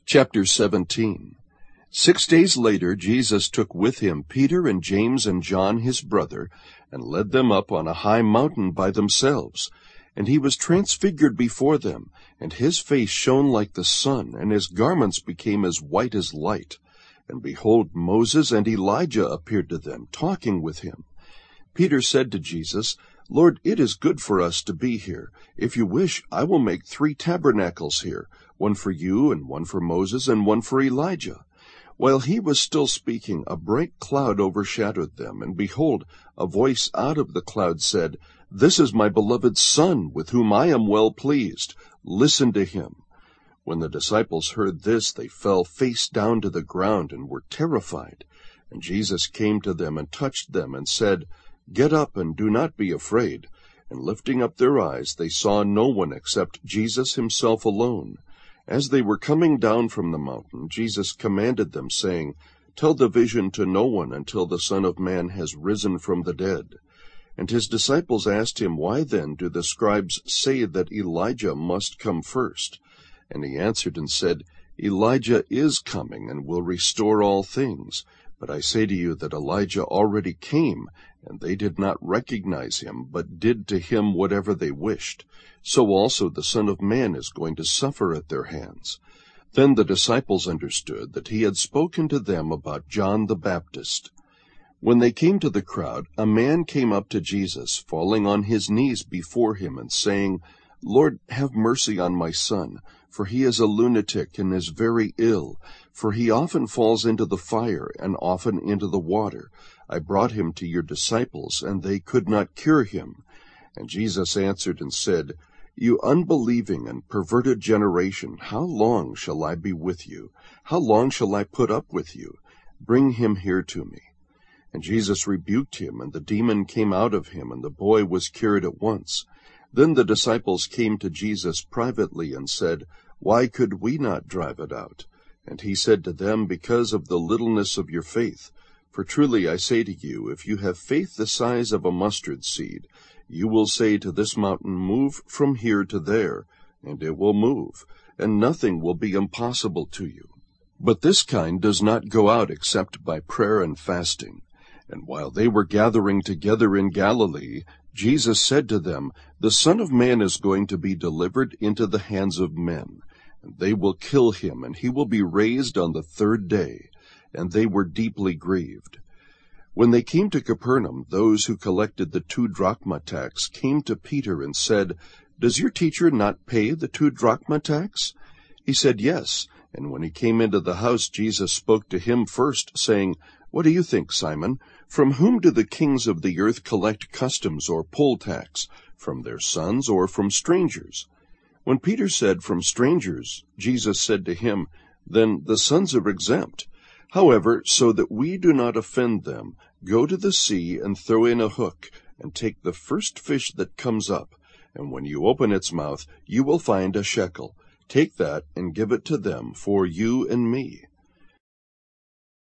Chapter 17. 6 days later Jesus took with him Peter and James and John his brother, and led them up on a high mountain by themselves. And he was transfigured before them, and his face shone like the sun, and his garments became as white as light. And behold, Moses and Elijah appeared to them, talking with him. Peter said to Jesus, "Lord, it is good for us to be here. If you wish, I will make 3 tabernacles here, one for you, and one for Moses, and one for Elijah." While he was still speaking, a bright cloud overshadowed them, and behold, a voice out of the cloud said, "This is my beloved Son, with whom I am well pleased. Listen to him." When the disciples heard this, they fell face down to the ground and were terrified. And Jesus came to them and touched them and said, "Get up and do not be afraid." And lifting up their eyes, they saw no one except Jesus himself alone. As they were coming down from the mountain, Jesus commanded them, saying, "Tell the vision to no one until the Son of Man has risen from the dead." And his disciples asked him, "Why then do the scribes say that Elijah must come first?" And he answered and said, "Elijah is coming and will restore all things. But I say to you that Elijah already came, and they did not recognize him, but did to him whatever they wished. So also the Son of Man is going to suffer at their hands." Then the disciples understood that he had spoken to them about John the Baptist. When they came to the crowd, a man came up to Jesus, falling on his knees before him, and saying, "Lord, have mercy on my son, for he is a lunatic and is very ill. For he often falls into the fire and often into the water. I brought him to your disciples, and they could not cure him." And Jesus answered and said, "You unbelieving and perverted generation, how long shall I be with you? How long shall I put up with you? Bring him here to me." And Jesus rebuked him, and the demon came out of him, and the boy was cured at once. Then the disciples came to Jesus privately and said, "Why could we not drive it out?" And he said to them, "Because of the littleness of your faith. For truly I say to you, if you have faith the size of a mustard seed, you will say to this mountain, 'Move from here to there,' and it will move, and nothing will be impossible to you. But this kind does not go out except by prayer and fasting." And while they were gathering together in Galilee, Jesus said to them, "The Son of Man is going to be delivered into the hands of men, and they will kill him, and he will be raised on the 3rd day." And they were deeply grieved. When they came to Capernaum, those who collected the 2 drachma tax came to Peter and said, "Does your teacher not pay the 2 drachma tax?" He said, "Yes." And when he came into the house, Jesus spoke to him first, saying, "What do you think, Simon? From whom do the kings of the earth collect customs or poll tax? From their sons or from strangers?" When Peter said, "From strangers," Jesus said to him, "Then the sons are exempt. However, so that we do not offend them, go to the sea and throw in a hook, and take the first fish that comes up. And when you open its mouth, you will find a shekel. Take that and give it to them for you and me."